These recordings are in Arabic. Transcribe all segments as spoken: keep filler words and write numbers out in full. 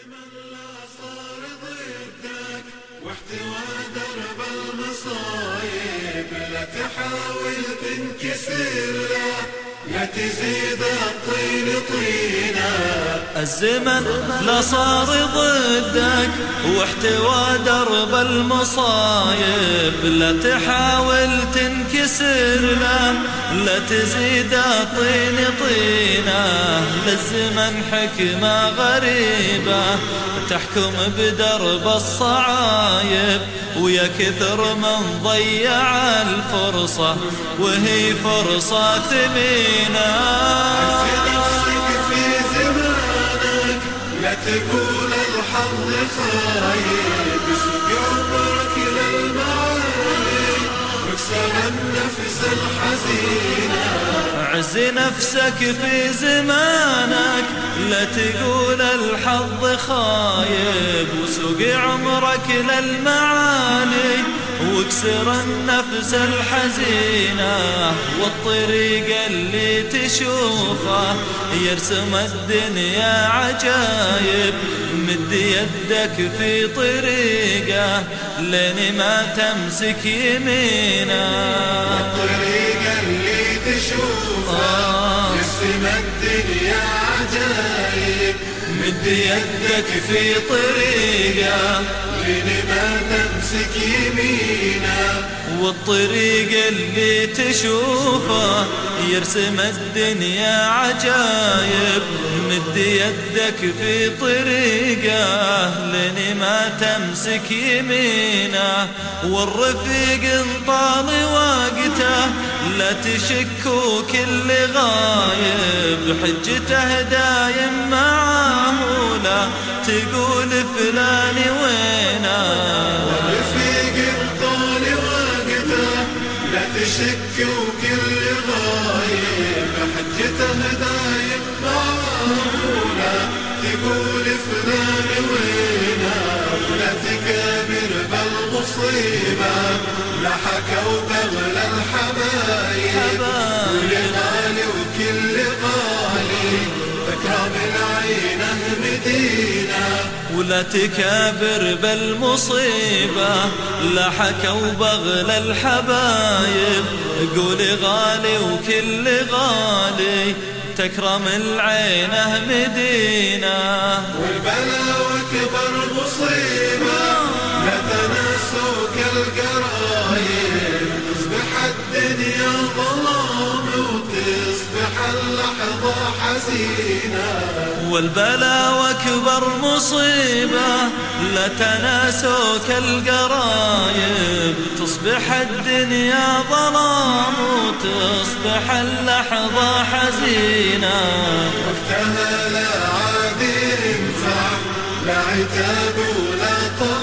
الزمن لا صار ضدك واحتوى درب المصايب، لا تحاول تنكسر له، لا تزيد الطين طينا. الزمن لا صار ضدك واحتوى درب المصايب، لا تحاول تنكسر له، لا تزيد الطين طينه. للزمن حكمة غريبة تحكم بدرب الصعايب، ويا كثر من ضيع الفرصة وهي فرصة ثمينة. لا تقول الحظ خايب، اسوق عمرك للمعالي واكسر النفس الحزينة. عز نفسك في زمانك، لا تقول الحظ خايب، وسوق عمرك للمعالي واكسر النفس الحزينة. والطريق اللي تشوفه يرسم الدنيا عجايب، مد يدك في طريقه لين ما تمسك يمينه. والطريق اللي تشوفه يرسم الدنيا عجايب، مد يدك في طريقه لين ما تمسك يمينه. والطريق اللي تشوفه يرسم الدنيا عجايب، مد يدك في طريقه لين ما تمسك يمينه. والرفيق انطال وقته لا تشكوا كل غايب، حجته دايم معاه ولا تقول فلان وينه. والرفيق انطال وقته لا تشكوا كل غايب، حجته دايم معاه ولا تقول فلان وينه. ولا تكابر بالمصيبة لحكوا بغل الحبايب، كل غالي وكل غالي تكرم العينه مدينة. ولا تكابر بالمصيبة لا حكوا بغل الحبايب، قولي غالي وكل غالي تكرم العينه مدينة. والبلا وكبر مصيبة لا تناسوك القرايب، تصبح الدنيا ظلام وتصبح اللحظة حزينة. والبلا وكبر مصيبة لا تناسوك القرايب، تصبح الدنيا ظلام وتصبح اللحظة حزينة. وقتها لا عاد ينفع لا عتاب ولا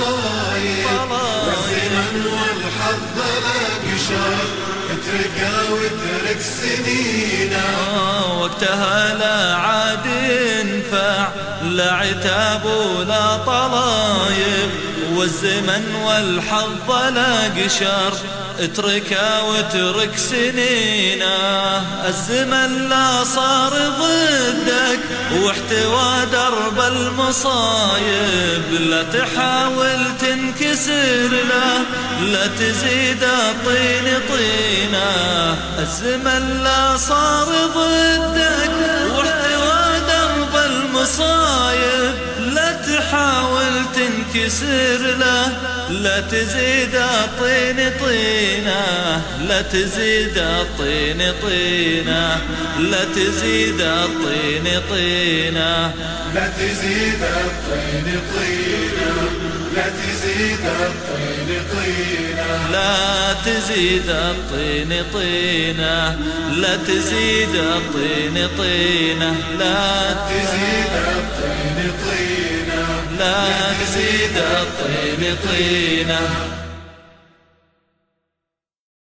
طلايب، والزمن والحظ لا قشر اتركها واترك سنينه. وقتها لا عاد ينفع لا عتاب ولا طلايب، والزمن والحظ لا قشر اتركها واترك سنينه. الزمن لا صار ضدك واحتوى درب المصايب، لا تحاول تنكسر له، لا تزيد الطين طينه. الزمن لا صار ضدك واحتوى درب المصايب، لا تحاول تنكسر له، لا تزيد الطين طينه. لا تزيد الطين طينه، لا تزيد الطين طينه، لا تزيد الطين طينه، لا تزيد الطين طينه، لا تزيد الطين طينه، لا تزيد الطين طينه، لا تزيد الطين طينه، لا تزيد الطين طينه.